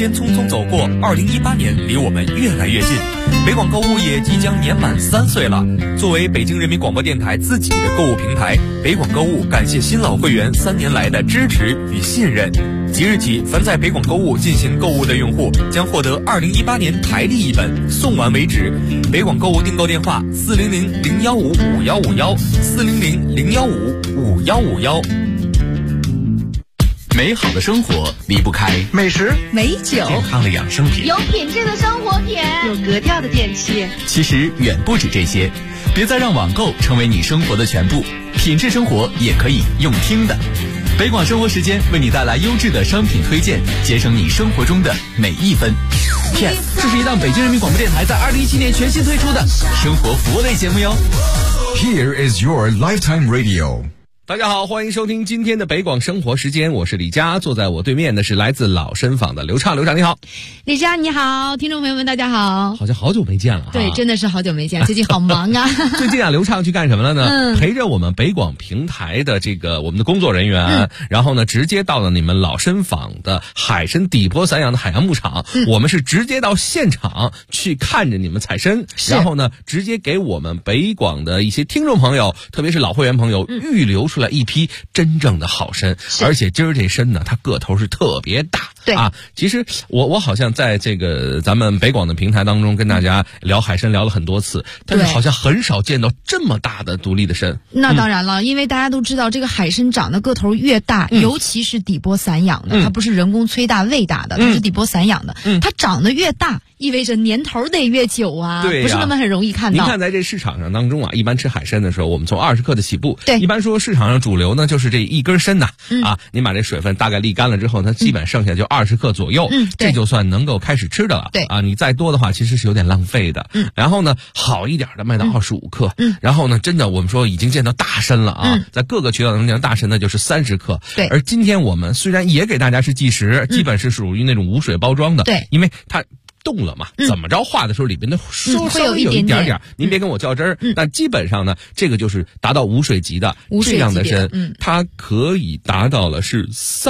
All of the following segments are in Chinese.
间匆匆走过，2018年离我们越来越近，北广购物也即将年满3岁了。作为北京人民广播电台自己的购物平台，北广购物感谢新老会员3年来的支持与信任。即日起，凡在北广购物进行购物的用户将获得2018年台历一本，送完为止。北广购物订购电话：400-015-5151，400-015-5151。 美好的生活离不开美食、 美酒、 健康的养生品， 有品质的生活品， 有格调的电器。 其实远不止这些，别再让网购成为你生活的全部，品质生活也可以用听的。北广生活时间为你带来优质的商品推荐，节省你生活中的每一分。Yes， 这是一档北京人民广播电台在2017年全新推出的生活服务类节目哟。 Here is your lifetime radio。 大家好，欢迎收听今天的北广生活时间，我是李佳，坐在我对面的是来自老参坊的刘畅。刘畅你好。 李佳你好，听众朋友们大家好。 好像好久没见了。 对，真的是好久没见，最近好忙啊。 最近啊，刘畅去干什么了呢？陪着我们北广平台的我们的工作人员，然后呢直接到了你们老参坊的海参底波散养的海洋牧场，我们是直接到现场去看着你们采参，然后呢直接给我们北广的一些听众朋友，特别是老会员朋友预留出来一批真正的好参，而且今儿这参呢，它个头是特别大。 对啊，其实我好像在这个咱们北广的平台当中跟大家聊海参聊了很多次，但是好像很少见到这么大的独立的参。 那当然了，因为大家都知道这个海参长的个头越大，尤其是底波散养的，它不是人工催大喂大的，它是底波散养的，它长得越大，意味着年头得越久啊， 对呀， 不是那么很容易看到。 您看在这市场上当中啊，一般吃海参的时候，我们从20克的起步。 对， 一般说市场上主流呢就是这一根参呐，您把这水分大概沥干了之后，它基本剩下就20克左右，这就算能够开始吃的了。 对啊，你再多的话其实是有点浪费的。然后呢，好一点的卖到25克，然后呢，真的我们说已经见到大参了啊，在各个渠道能见到大参的就是30克。 对， 而今天我们虽然也给大家是计时，基本是属于那种无水包装的， 对， 因为它冻了嘛，怎么着化的时候里边的稍微有一点点，您别跟我较真儿。但基本上呢，这个就是达到无水级的这样的参，它可以达到了是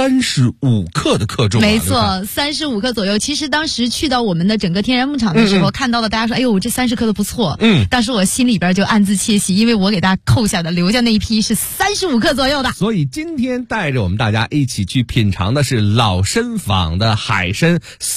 35克的克重。 没错，35克左右。其实当时去到我们的整个天然牧场的时候，看到了大家说，哎呦，这30克的不错。当时我心里边就暗自窃喜，因为我给大家扣下的留下那一批是35克左右的。 所以今天带着我们大家一起去品尝的是老参坊的海参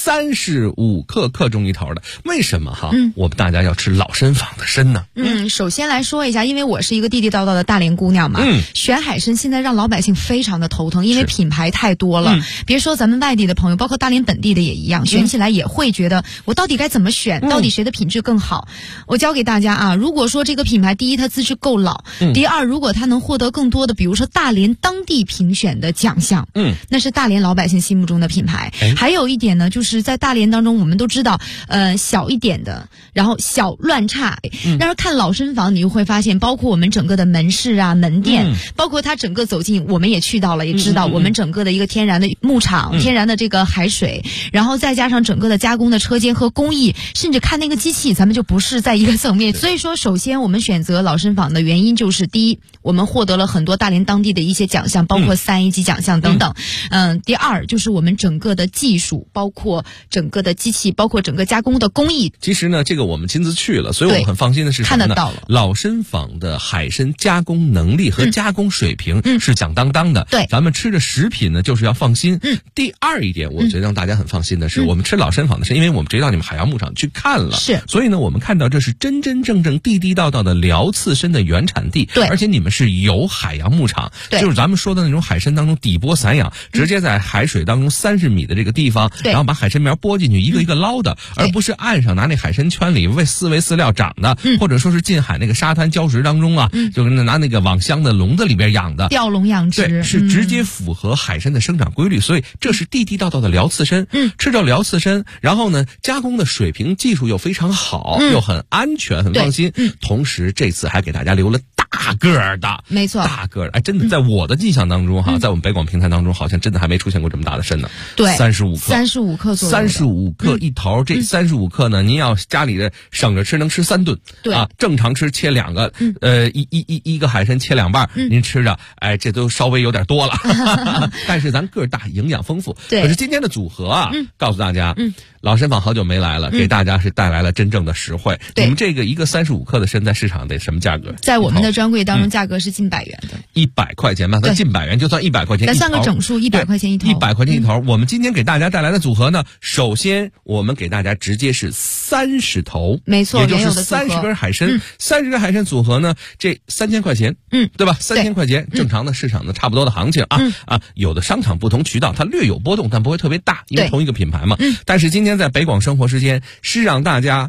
，35克重一头的。为什么我们大家要吃老参坊的参呢？ 首先来说一下，因为我是一个地地道道的大连姑娘嘛，选海参现在让老百姓非常的头疼，因为品牌太多了。别说咱们外地的朋友，包括大连本地的也一样，选起来也会觉得我到底该怎么选，到底谁的品质更好。我教给大家啊，如果说这个品牌第一它资质够老，第二如果它能获得更多的比如说大连当地评选的奖项，那是大连老百姓心目中的品牌。还有一点呢，就是在大连当中我们都知道小一点的，然后小乱差。但是看老参坊你就会发现，包括我们整个的门市啊门店，包括它整个走进我们也去到了，也知道我们整个的一个天然的牧场，天然的这个海水，然后再加上整个的加工的车间和工艺，甚至看那个机器咱们就不是在一个层面。所以说首先我们选择老参坊的原因就是第一，我们获得了很多大连当地的一些奖项，包括3A级奖项等等。第二就是我们整个的技术，包括整个的机器，包括整个加工的工艺。 其实呢，这个我们亲自去了，所以我们很放心的是什么呢？ 看得到了， 老参坊的海参加工能力和加工水平是响当当的。 对， 咱们吃的食品呢，就是要放心。第二一点，我觉得让大家很放心的是，我们吃老参坊的是因为我们直接到你们海洋牧场去看了，所以呢，我们看到这是真真正正地地道道的辽刺参的原产地。 对， 而且你们是有海洋牧场，就是咱们说的那种海参当中底波散养，直接在海水当中30米的这个地方，然后把海参苗拨进去，一个一个捞的，而不是岸上拿那海参圈里喂饲料长的，或者说是近海那个沙滩礁石当中啊，就拿那个网箱的笼子里边养的， 吊笼养殖， 对，是直接符合海参的生长规律，所以这是地地道道的辽刺参。吃着辽刺参，然后呢，加工的水平技术又非常好，又很安全，很放心。同时这次还给大家留了大大个儿的， 没错， 大个儿。哎，真的，在我的印象当中哈，在我们北广平台当中，好像真的还没出现过这么大的参呢。 对 ，35克 ，35克左右 ，35克一头。这35克呢，您要家里的省着吃，能吃3顿。 对啊，正常吃切2个，一个海参切2半，您吃着，哎，这都稍微有点多了。但是咱个儿大，营养丰富。 对。 可是今天的组合啊，告诉大家，老参坊好久没来了，给大家是带来了真正的实惠。你们这个一个35克的参在市场得什么价格？ 在我们的专柜当中，价格是近100元的 ，100块钱吧，它近100元，就算100块钱一头。 咱算个整数，100块钱一头。 100块钱一头。我们今天给大家带来的组合呢，首先我们给大家直接是30头， 没错， 也就是30根海参，30根海参组合呢，这3000块钱，对吧？3000块钱，正常的市场的差不多的行情啊，有的商场不同渠道它略有波动，但不会特别大，因为同一个品牌嘛。但是今天在北广生活时间是让大家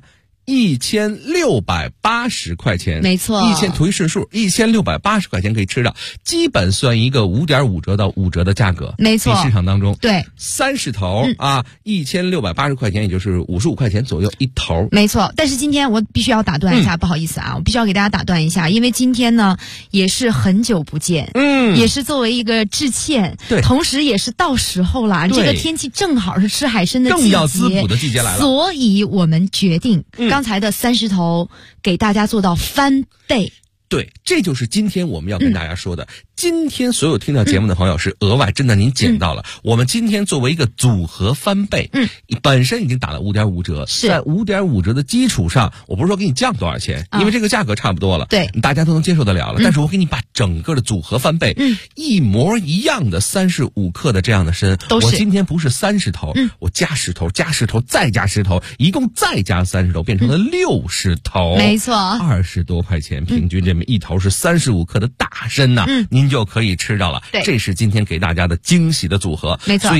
1680块钱， 没错 ，1000图一顺数，1680块钱可以吃到，基本算一个5.5折到5折的价格， 没错， 比市场当中对 30头啊，1680块钱，也就是55块钱左右一头， 没错。但是今天我必须要打断一下，不好意思啊，我必须要给大家打断一下，因为今天呢也是很久不见，也是作为一个致歉， 对， 同时也是到时候了，这个天气正好是吃海参的季节， 更要滋补的季节来了， 所以我们决定。刚才的30头给大家做到翻倍。 对，这就是今天我们要跟大家说的。今天所有听到节目的朋友是额外，真的您捡到了。我们今天作为一个组合翻倍，本身已经打了5.5折，在5.5折的基础上，我不是说给你降多少钱，因为这个价格差不多了， 对， 大家都能接受得了了。但是我给你把整个的组合翻倍，一模一样的35克的这样的参，我今天不是30头，我加10头，加10头，再加10头，一共再加30头，变成了60头， 没错 ，20多块钱，平均这么一头是35克的大参呐，您就可以吃到了。这是今天给大家的惊喜的组合， 没错。 所以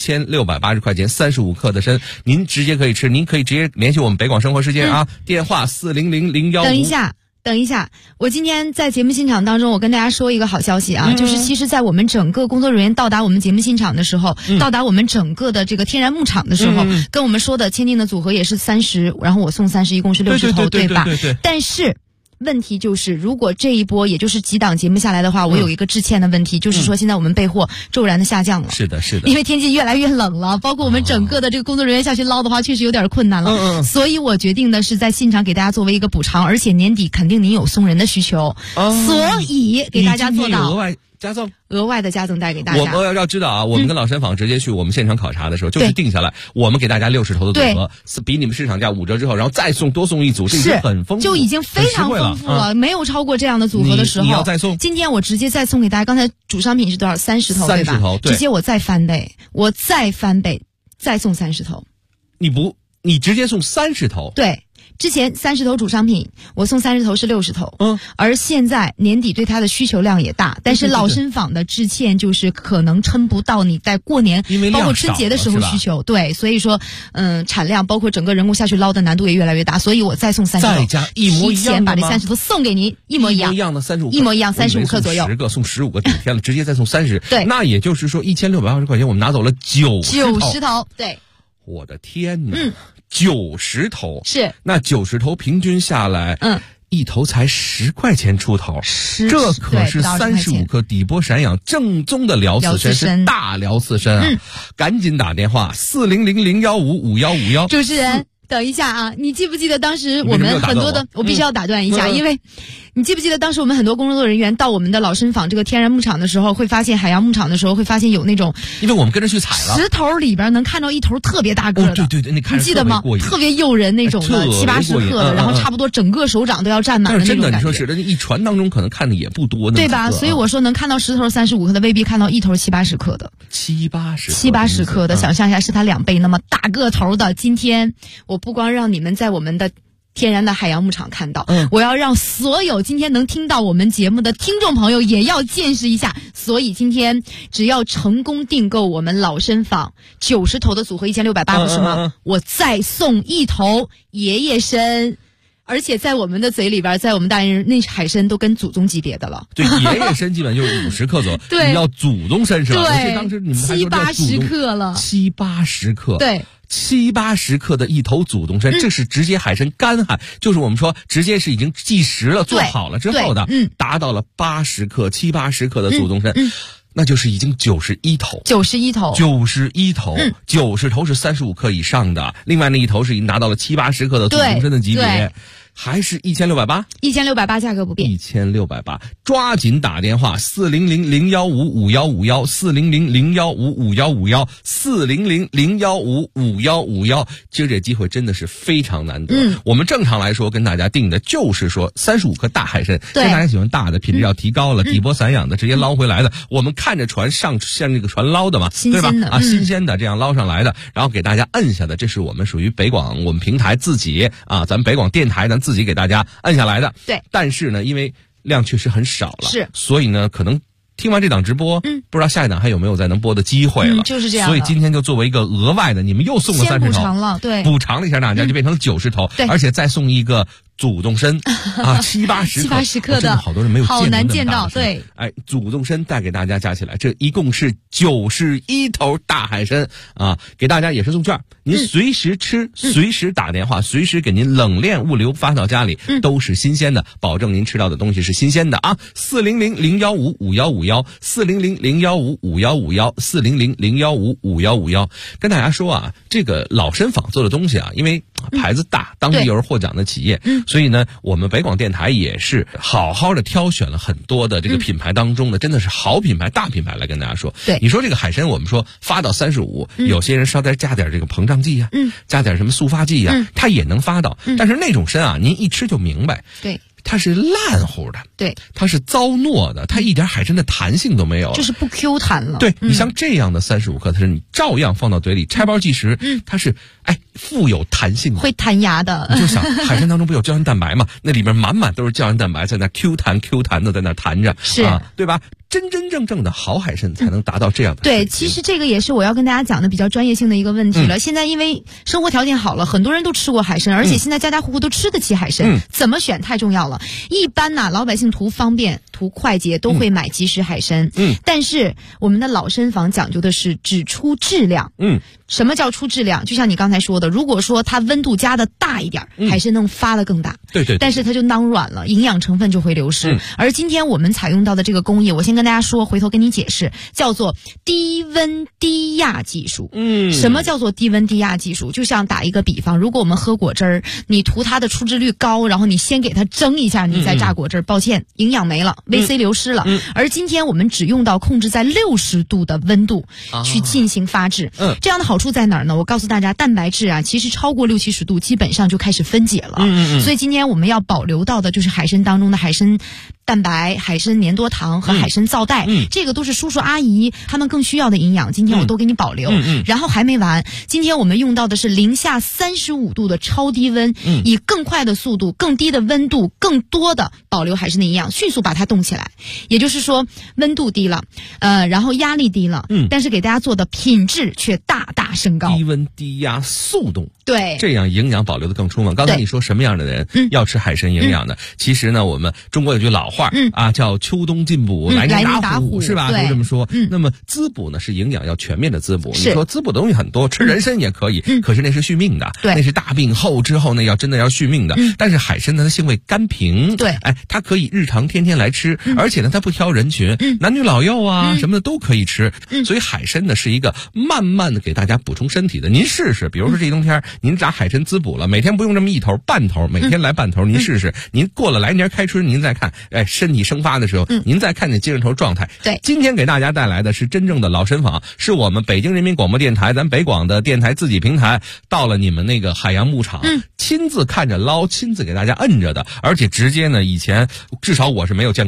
1680块钱35克的参，您直接可以吃，您可以直接联系我们北广生活时间啊，电话400-015。 等一下，我今天在节目现场当中，我跟大家说一个好消息啊，就是其实在我们整个工作人员到达我们节目现场的时候，到达我们整个的这个天然牧场的时候，跟我们说的签订的组合也是30，然后我送30，一共是60头，对吧？但是问题就是，如果这一波也就是几档节目下来的话，我有一个致歉的问题，就是说现在我们备货骤然的下降了。 是的， 因为天气越来越冷了，包括我们整个的这个工作人员下去捞的话，确实有点困难了。所以我决定的是在现场给大家作为一个补偿，而且年底肯定您有送人的需求，所以给大家做到额外的加赠带给大家。 我要知道啊，我们跟老参坊直接去我们现场考察的时候，就是定下来，我们给大家60头的组合，比你们市场价5折之后，然后再送多送一组，这已经很丰富， 就已经非常丰富了，没有超过这样的组合的时候。 你要再送？ 今天我直接再送给大家，刚才主商品是多少？30头，对吧？30 头，对， 直接我再翻倍，再送30头。 你直接送30头？ 对。之前30头主商品，我送30头是60头，而现在年底对它的需求量也大，但是老参坊的致歉就是可能撑不到你在过年包括春节的时候需求，对，所以说产量包括整个人工下去捞的难度也越来越大，所以我再送30头， 再加一模一样的吗？ 提前把这30头送给您，一模一样的35， 一模一样35克左右 ，10个送15个顶天了，直接再送30， 对， 那也就是说1620块钱我们拿走了90 头，对， 我的天哪！90头是， 那90头平均下来，一头才10块钱出头，这可是35克底波散养正宗的辽刺参，是大辽刺参啊！赶紧打电话400-015-5151。 主持人，等一下啊，你记不记得当时我们很多的，我必须要打断一下，因为你记不记得当时我们很多工作人员到我们的老参坊这个天然牧场的时候，会发现海洋牧场的时候会发现有那种， 因为我们跟着去采了 10头里边能看到一头特别大个的， 对，你看你记得吗？特别诱人那种的，70-80克的，然后差不多整个手掌都要占满的那种感觉。 真的，你说是的，一船当中可能看的也不多， 对吧？所以我说能看到10头35克的，未必看到一头70-80克的。70-80克的，想象一下是它2倍那么大个头的。今天我不光让你们在我们的天然的海洋牧场看到，我要让所有今天能听到我们节目的听众朋友也要见识一下。所以今天只要成功订购我们老参坊90头的组合1680，不是吗？我再送1头爷爷参而且在我们的嘴里边，在我们大连人，那海参都跟祖宗级别的了。 对，爷爷参基本就是50克左右， 对， 你要祖宗参是吧？ 对， 当时你们还说 70-80克了 ，70-80克， 对。 70-80克的一头祖宗参，这是直接海参干海，就是我们说直接是已经计时了、做好了之后的，达到了80克、70-80克的祖宗参。那就是已经91头，91头，90头是35克以上的，另外那一头是已经达到了70-80克的祖宗参的级别。还是1680，1680 价格不变 ，1680，抓紧打电话400-015-5151，400-015-5151，400-015-5151，今儿这机会真的是非常难得。我们正常来说跟大家定的就是说35克大海参，跟大家喜欢大的，品质要提高了，底波散养的，直接捞回来的，我们看着船上像这个船捞的嘛，对吧？新鲜的这样捞上来的，然后给大家摁下的，这是我们属于北广我们平台自己咱们北广电台自己给大家按下来的。 对， 但是呢，因为量确实很少了， 是， 所以呢，可能听完这档直播，不知道下一档还有没有再能播的机会了。 就是这样。 所以今天就作为一个额外的，你们又送了30头， 补偿了，对， 补偿了一下大家，就变成了90头，而且再送一个祖宗参，70-80克的，好多人没有见过， 好难见到，对。 祖宗参带给大家加起来，这一共是91头大海参给大家也是送券，您随时吃，随时打电话，随时给您冷链物流发到家里，都是新鲜的，保证您吃到的东西是新鲜的啊！400-015-5151，400-015-5151，400-015-5151，跟大家说这个老参坊做的东西因为牌子大，当地又是获奖的企业，所以呢，我们北广电台也是好好的挑选了很多的这个品牌当中的，真的是好品牌、大品牌来跟大家说。 对， 你说这个海参，我们说发到35，有些人稍微加点这个膨胀剂加点什么塑发剂它也能发到，但是那种参您一吃就明白， 对， 它是烂乎的， 对， 它是糟糯的，它一点海参的弹性都没有了， 就是不 Q 弹了。 对，你像这样的35克，它是你照样放到嘴里拆包计时，它是富有弹性的， 会弹牙的。 你就想海参当中不有胶原蛋白嘛？那里面满满都是胶原蛋白，在那 Q 弹的在那弹着， 是对吧？真正的好海参才能达到这样的对，其实这个也是我要跟大家讲的比较专业性的一个问题了。现在因为生活条件好了，很多人都吃过海参，而且现在家家户户都吃得起海参，怎么选太重要了。一般老百姓图方便图快捷都会买即食海参，但是我们的老参坊讲究的是只出质量。什么叫出质量？就像你刚才说的，如果说它温度加的大一点，海参能发的更大， 对， 但是它就囊软了，营养成分就会流失。而今天我们采用到的这个工艺，我先跟大家说，回头跟你解释，叫做低温低压技术。什么叫做低温低压技术？就像打一个比方，如果我们喝果汁儿，你图它的出汁率高，然后你先给它蒸一下，你再榨果汁儿，抱歉，营养没了，VC 流失了。而今天我们只用到控制在60度的温度去进行发制，这样的好处在哪儿呢？我告诉大家，蛋白质其实超过60-70度基本上就开始分解了。所以今天我们要保留到的就是海参当中的海参蛋白、海参粘多糖和海参皂带，这个都是叔叔阿姨他们更需要的营养，今天我都给你保留。然后还没完，今天我们用到的是零下35度的超低温，以更快的速度、更低的温度、更多的保留海参的营养，迅速把它冻起来。也就是说，温度低了，然后压力低了，但是给大家做的品质却大大升高。 低温低压速冻， 对， 这样营养保留的更充分。刚才你说什么样的人要吃海参营养的？其实呢，我们中国有句老话叫秋冬进补，来年打虎，是吧？都这么说。那么滋补呢，是营养要全面的滋补。你说滋补的东西很多，吃人参也可以，可是那是续命的，那是大病后之后那真的要续命的。但是海参呢，它性味甘平， 对， 它可以日常天天来吃，而且呢，它不挑人群，男女老幼什么的都可以吃。所以海参呢，是一个慢慢的给大家补充身体的。您试试，比如说这冬天您炸海参滋补了，每天不用这么一头半头，每天来半头，您试试。您过了来年开春，您再看，身体生发的时候，您再看见精神头状态。 对， 今天给大家带来的是真正的老参坊，是我们北京人民广播电台咱北广的电台自己平台到了你们那个海洋牧场，亲自看着捞，亲自给大家摁着的，而且直接呢，以前至少我是没有见过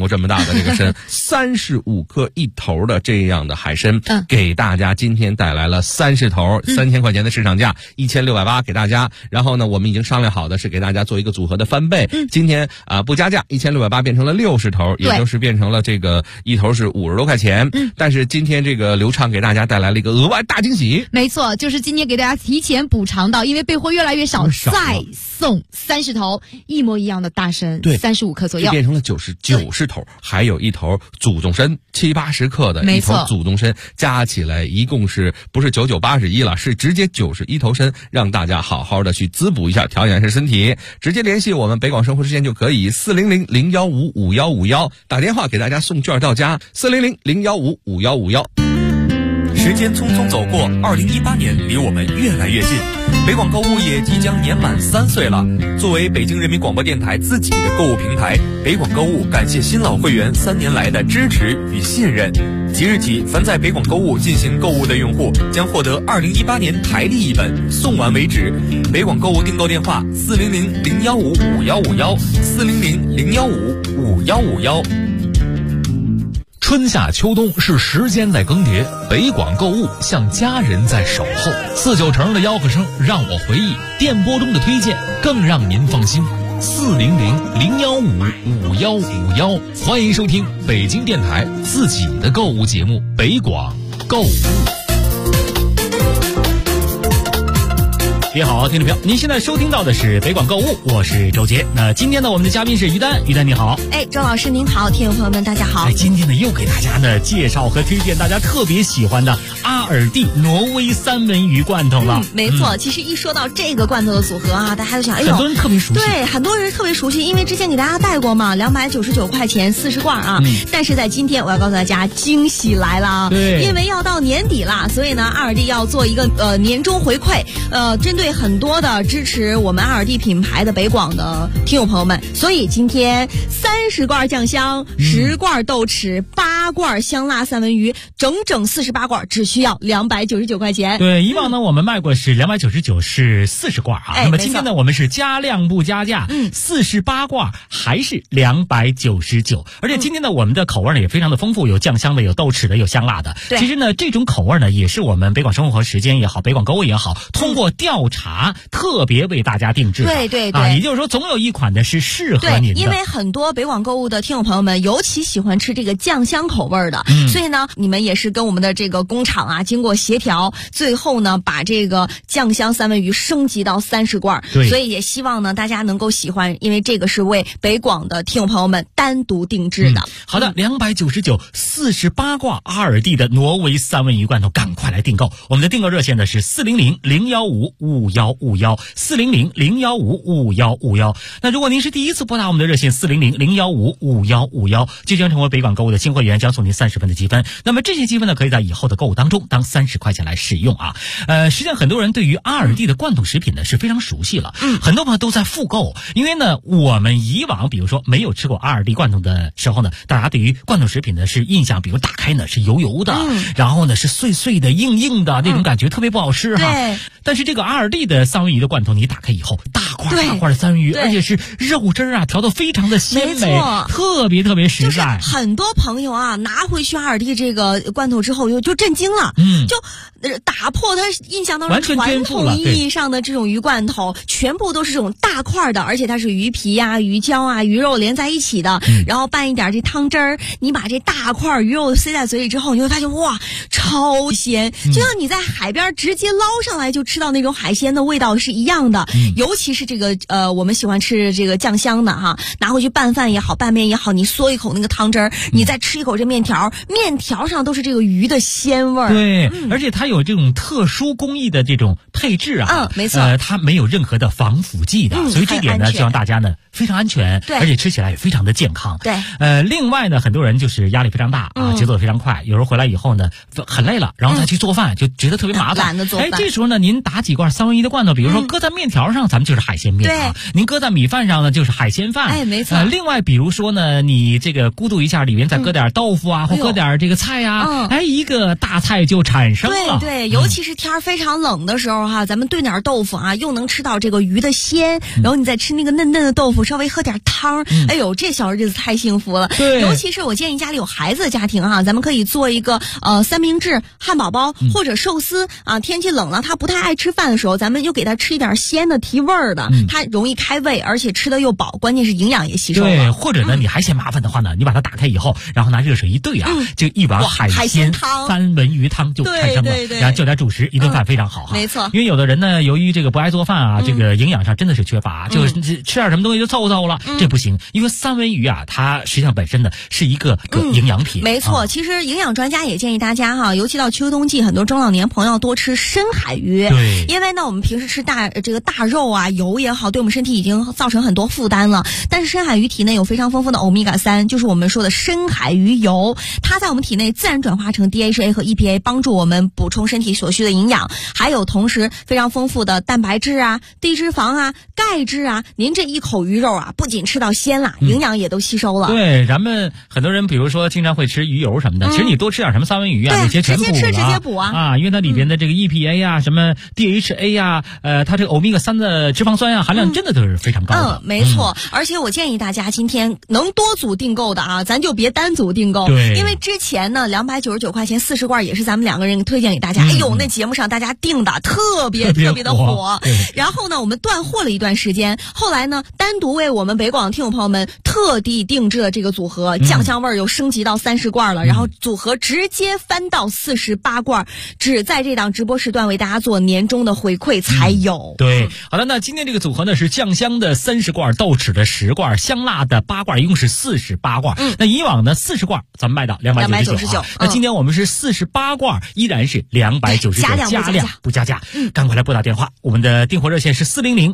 过这么大的这个参，35克一头的这样的海参，给大家今天带来了30头，3000块钱的市场价，1680给大家。然后呢，我们已经商量好的是给大家做一个组合的翻倍，今天不加价，1680变成了60头，也就是变成了这个一头是50多块钱。但是今天这个刘畅给大家带来了一个额外大惊喜， 没错，就是今天给大家提前补偿到，因为备货越来越少，再送30头一模一样的大参，35克左右， 变成了90头，还有一头祖宗参70-80克的一头祖宗参，加起来一共是不是9981了，是直接91头参，让大家好好的去滋补一下，调养一下身体。直接联系我们北广生活时间就可以，400-015-5151，打电话给大家送券到家，400-015-5151。 时间匆匆走过，2018年离我们越来越近，北广购物也即将年满3岁了。作为北京人民广播电台自己的购物平台，北广购物感谢新老会员3年来的支持与信任。即日起，凡在北广购物进行购物的用户将获得2018年台历一本，送完为止。北广购物订购电话：400-015-5151，400-015-5151。 春夏秋冬是时间在更迭，北广购物像家人在守候。49成的吆喝声让我回忆，电波中的推荐更让您放心。400-015-5151，欢迎收听北京电台自己的购物节目北广购物。 你好，听众朋友，您现在收听到的是北广购物，我是周杰。那今天呢，我们的嘉宾是于丹，于丹你好。 周老师您好，听众朋友们大家好。 今天呢又给大家呢介绍和推荐大家特别喜欢的阿尔蒂挪威三文鱼罐头了。 没错，其实一说到这个罐头的组合啊，大家都想，哎呦， 很多人特别熟悉。 对，很多人特别熟悉，因为之前给大家带过嘛，299块钱40罐啊。但是在今天我要告诉大家，惊喜来了啊！ 对， 因为要到年底了，所以呢，阿尔蒂要做一个年终回馈，针对很多的支持我们阿尔蒂品牌的北广的听友朋友们，所以今天30罐酱香，10罐豆豉，8罐香辣三文鱼，整整48罐，只需要299块钱。 对，以往呢我们卖过是299是40罐啊，那么今天呢我们是加量不加价，48罐还是299，而且今天呢我们的口味呢也非常的丰富，有酱香的，有豆豉的，有香辣的。其实呢这种口味呢也是我们北广生活时间也好，北广购物也好，通过调查特别为大家定制的。 对也就是说总有一款呢是适合您的。 因为很多北广购物的听友朋友们尤其喜欢吃这个酱香口味的，所以呢你们也是跟我们的这个工厂啊经过协调，最后呢把这个酱香三文鱼升级到30罐，所以也希望呢大家能够喜欢，因为这个是为北广的听友朋友们单独定制的。 好的，299 48罐阿尔蒂的挪威三文鱼罐头，赶快来订购。我们的订购热线呢是400-015-5151 400-015-5151。那如果您是第一次拨打我们的热线400-015-5151，就将成为北广购物的新会员，将送您30分的积分。那么这些积分呢可以在以后的购物当中当30块钱来使用啊。实际上很多人对于阿尔蒂的罐头食品呢是非常熟悉了，很多朋友都在复购，因为呢我们以往比如说没有吃过阿尔蒂罐头的时候呢，大家对于罐头食品呢是印象，比如打开呢是油油的，然后呢是碎碎的硬硬的，那种感觉特别不好吃哈。但是这个阿尔蒂的三文鱼的罐头你打开以后，大块的三文鱼，而且是肉汁啊调得非常的鲜美，特别特别实在。 就是很多朋友啊拿回去阿尔蒂这个罐头之后就震惊了，就打破他印象当中传统意义上的这种鱼罐头，全部都是这种大块的，而且它是鱼皮啊、鱼胶啊、鱼肉连在一起的，然后拌一点这汤汁儿，你把这大块鱼肉塞在嘴里之后，你会发现哇，超鲜，就像你在海边直接捞上来就吃到那种海鲜的味道是一样的。尤其是这个我们喜欢吃这个酱香的哈，拿回去拌饭也好，拌面也好，你嗦一口那个汤汁儿，你再吃一口这面条，面条上都是这个鱼的鲜味儿。 对，而且它有这种特殊工艺的这种配置啊， 没错， 它没有任何的防腐剂的，所以这点呢，希望大家呢非常安全，而且吃起来也非常的健康。 对， 另外呢，很多人就是压力非常大啊，节奏也非常快，有时候回来以后呢很累了，然后再去做饭就觉得特别麻烦， 懒得做饭。 这时候呢，您打几罐三文鱼的罐头，比如说搁在面条上，咱们就是海鲜面啊；您搁在米饭上呢，就是海鲜饭。 没错。 另外，比如说呢，你这个咕嘟一下，里面再搁点豆腐啊，或搁点这个菜啊，一个大菜就产生了。 对，尤其是天非常冷的时候哈，咱们炖点豆腐啊，又能吃到这个鱼的鲜，然后你再吃那个嫩嫩的豆腐， 稍微喝点汤，哎呦，这小日子太幸福了。 对， 尤其是我建议家里有孩子的家庭咱们可以做一个三明治、汉堡包或者寿司啊。天气冷了，他不太爱吃饭的时候，咱们就给他吃一点鲜的提味儿的，他容易开胃，而且吃的又饱，关键是营养也吸收了。 对，或者呢，你还嫌麻烦的话呢，你把它打开以后，然后拿热水一兑就一碗海鲜汤、 三文鱼汤就产生了，然后就点主食，一顿饭非常好没错。 因为有的人呢，由于这个不爱做饭这个营养上真的是缺乏，就吃点什么东西就凑凑了，这不行。因为三文鱼它实际上本身呢是一个营养品。 没错，其实营养专家也建议大家尤其到秋冬季，很多中老年朋友要多吃深海鱼。 对， 因为呢，我们平时吃大肉油也好，对我们身体已经造成很多负担了。但是深海鱼体内有非常丰富的欧米伽3，就是我们说的深海鱼油，它在我们体内自然转化成 DHA 和 EPA， 帮助我们补充身体所需的营养，还有同时非常丰富的蛋白质低脂肪钙质您这一口鱼肉不仅吃到鲜了，营养也都吸收了。 对，咱们很多人比如说经常会吃鱼油什么的，其实你多吃点什么三文鱼那些全补了， 直接补因为它里边的这个 EPA 什么 DHA 它这个欧米伽3的脂肪酸含量真的都是非常高的。 没错。而且我建议大家今天能多组订购的咱就别单组订购。 对， 因为之前呢299块钱40罐也是咱们2个人推荐给大家，哎呦，那节目上大家订的特别的火。然后呢，我们断货了一段时间，后来呢，单独为我们北广的听友朋友们特地定制了这个组合，酱香味又升级到30罐了，然后组合直接翻到48罐，只在这档直播时段为大家做年终的回馈才有。 对，好的，那今天这个组合呢是酱香的30罐，豆豉的10罐，香辣的8罐，一共是48罐。那以往呢40罐咱们卖到299，那今天我们是48罐，依然是299，加量不加价。赶快来拨打电话，我们的订货热线是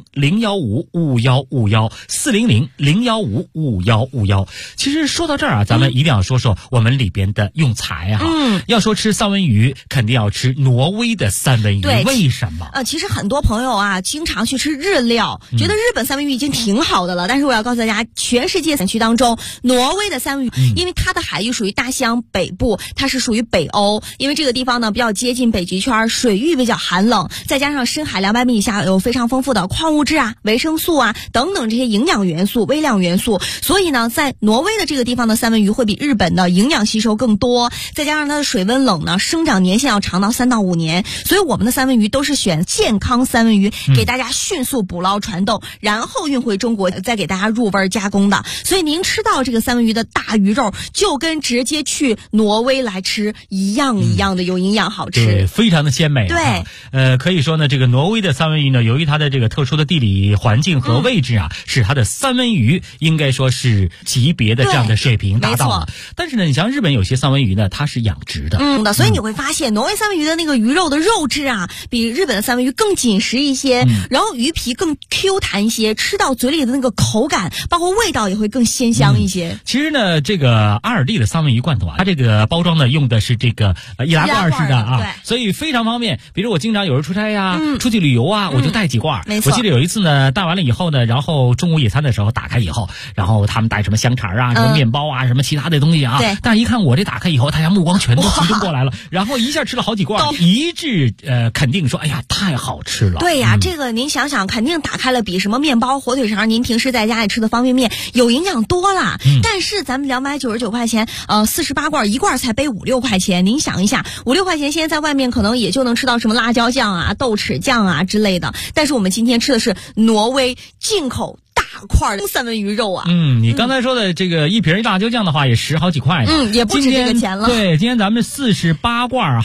400-015-5151，400-015-5151。其实说到这儿咱们一定要说说我们里边的用材要说吃三文鱼，肯定要吃挪威的三文鱼。 对， 为什么？ 其实很多朋友经常去吃日料，觉得日本三文鱼已经挺好的了。但是我要告诉大家，全世界产区当中，挪威的三文鱼，因为它的海域属于大西洋北部，它是属于北欧，因为这个地方呢比较接近北极圈，水域比较寒冷，再加上深海200米以下有非常丰富的矿物质维生素等等这些营养元素、微量元素，所以呢，在挪威的这个地方的三文鱼会比日本的营养吸收更多，再加上它的水温冷呢，生长年限要长到3到5年，所以我们的三文鱼都是选健康三文鱼，给大家迅速捕捞传豆，然后运回中国，再给大家入味加工的。所以您吃到这个三文鱼的大鱼肉，就跟直接去挪威来吃一样的有营养好吃， 对，非常的鲜美。 对， 可以说呢，这个挪威的三文鱼呢，由于它的这个特殊的地理环境和位置使它的三文鱼应该说是级别的这样的水平达到了。但是呢，你像日本有些三文鱼呢，它是养殖的， 所以你会发现挪威三文鱼的那个鱼肉的肉质比日本的三文鱼更紧实一些，然后鱼皮更 Q 弹一些，吃到嘴里的那个口感，包括味道也会更鲜香一些。 其实呢，这个阿尔蒂的三文鱼罐头它这个包装呢用的是这个易拉罐式的所以非常方便。比如我经常有时候出差出去旅游我就带几罐。我记得有一次呢，带完了以后呢，然后中午野餐的时候打开以后，然后他们带什么香肠什么面包什么其他的东西对， 但是一看我这打开以后，大家目光全都集中过来了，然后一下吃了好几罐，一致肯定说，哎呀，太好吃了。 对呀，这个您想想，肯定打开了比什么面包、火腿肠，您平时在家里吃的方便面有营养多了。但是咱们299块钱，48罐，一罐才背5、6块钱，您想一下，5、6块钱现在在外面可能也就能吃到什么辣椒酱豆豉酱之类的，但是我们今天吃的是挪威进口大块的三文鱼肉你刚才说的这个一瓶辣椒酱的话也10好几块呢， 也不止这个钱了。 对，今天咱们48罐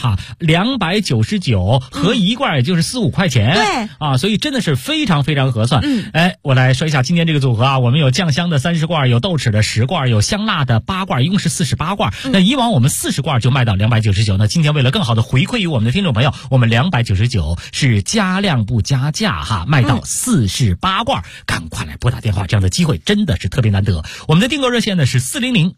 299合一罐也就是4、5块钱。 对所以真的是非常非常合算。我来说一下今天这个组合我们有酱香的30罐，有豆豉的10罐，有香辣的8罐，一共是48罐。那以往我们40罐就卖到299，那今天为了更好的回馈于我们的听众朋友，我们299是加量不加价卖到48罐，赶快来拨打电话，这样的机会真的是特别难得。我们的订购热线呢是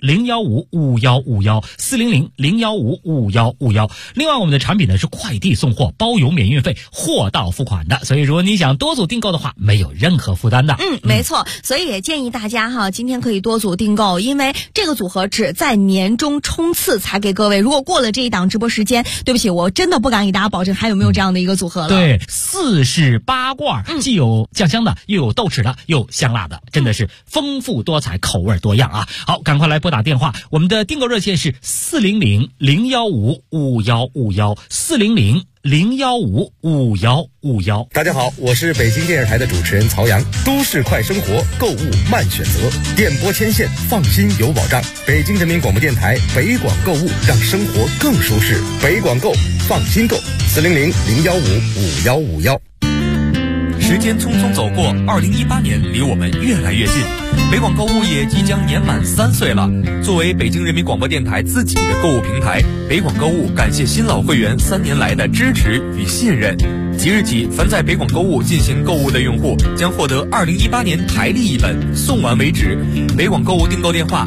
400-015-5151，400-015-5151。另外我们的产品呢是快递送货，包邮免运费，货到付款的，所以如果你想多组订购的话，没有任何负担的。 没错，所以也建议大家今天可以多组订购，因为这个组合只在年终冲刺才给各位，如果过了这一档直播时间，对不起，我真的不敢给大家保证还有没有这样的一个组合了。 对，48罐既有酱香的，又有豆豉的，又香香辣的，真的是丰富多彩，口味多样啊！好，赶快来拨打电话，我们的订购热线是400-015-5151，400-015-5151。 大家好，我是北京电视台的主持人曹阳。都市快生活，购物慢选择，电波牵线，放心有保障。北京人民广播电台北广购物，让生活更舒适。北广购，放心购，400-015-5151。 时间匆匆走过，2018年离我们越来越近，北广购物也即将年满3岁了。作为北京人民广播电台自己的购物平台，北广购物感谢新老会员3年来的支持与信任。即日起，凡在北广购物进行购物的用户将获得2018年台历一本，送完为止。北广购物订购电话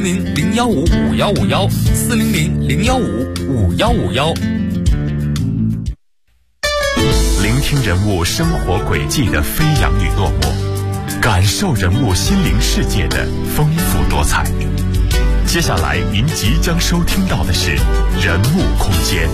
：400-015-5151，400-015-5151。 聆听人物生活轨迹的飞扬与落寞，感受人物心灵世界的丰富多彩。接下来您即将收听到的是人物空间。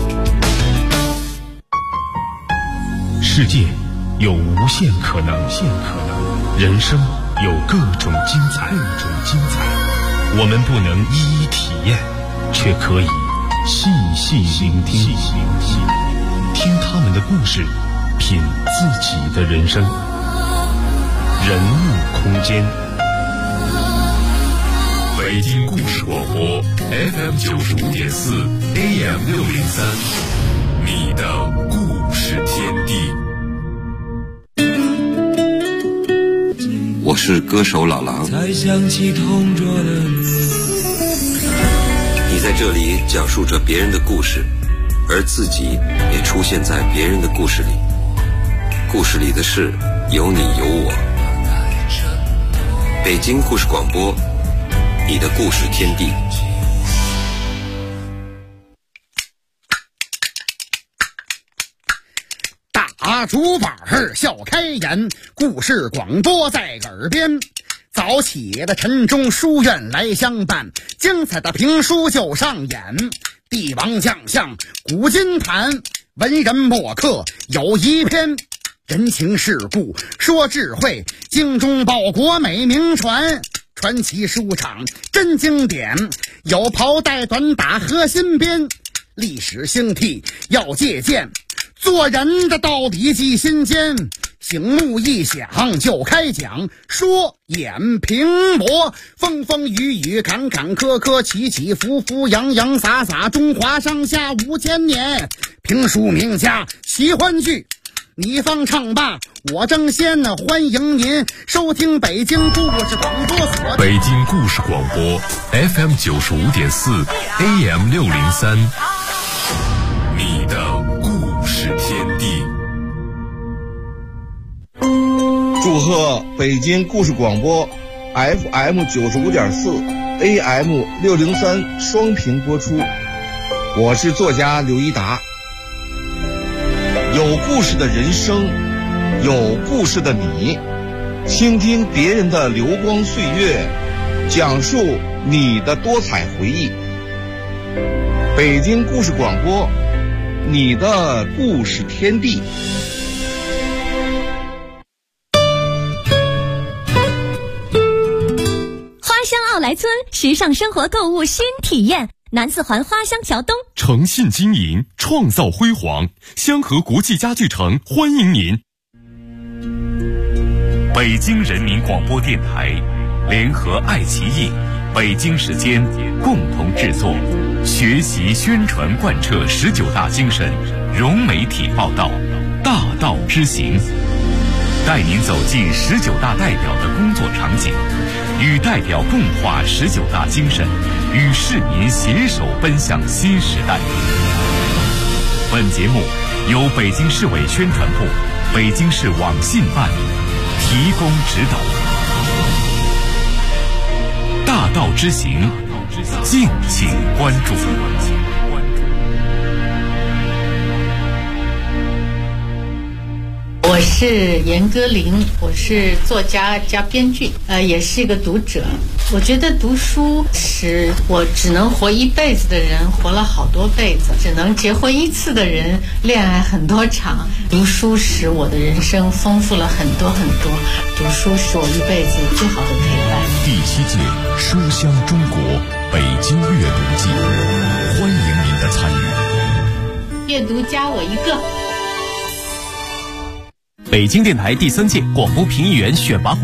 世界有无限可能，人生有各种精彩。我们不能一一体验，却可以细细聆听，听他们的故事，品自己的人生。人物空间，北京故事广播 FM 95.4 AM 603，你的故事天地。 我是歌手老狼。才想起同桌的你在这里讲述着别人的故事，而自己也出现在别人的故事里。故事里的事有你有我。北京故事广播，你的故事天地。 打竹板笑开颜，故事广播在耳边。早起的晨钟书院来相伴，精彩的评书就上演。帝王将相古今谈，文人墨客有一篇。人情世故说智慧，精忠报国美名传。传奇书场真经典，有袍带短打和新编。历史兴替要借鉴，做人的道理记心间。醒目一响就开讲，说演评驳，风风雨雨坎坎坷坷，起起伏伏洋洋洒洒，中华上下5000年。评书名家奇欢聚，你方唱罢我争先呢，欢迎您收听北京故事广播所。 北京故事广播 FM 95.4 AM 603，你的故事天地。 祝贺北京故事广播 FM 95.4 AM 603双频播出。我是作家刘一达。有故事的人生，有故事的你，倾听别人的流光岁月，讲述你的多彩回忆。北京故事广播，你的故事天地。 花乡奥莱村时尚生活购物新体验，南四环花乡桥东， 诚信经营，创造辉煌。香河国际家具城欢迎您。北京人民广播电台联合爱奇艺、北京时间共同制作，学习宣传贯彻19大精神，融媒体报道，大道之行，带您走进19大代表的工作场景，与代表共话19大精神，与市民携手奔向新时代。本节目由北京市委宣传部、北京市网信办提供指导。大道之行，敬请关注。 我是严歌苓，我是作家加编剧，也是一个读者。 我觉得读书使我只能活一辈子的人活了好多辈子，只能结婚一次的人恋爱很多场。读书使我的人生丰富了很多很多，读书是我一辈子最好的陪伴。 第7届书香中国北京阅读季，欢迎您的参与。 阅读加我一个。 北京电台第3届广播评议员选拔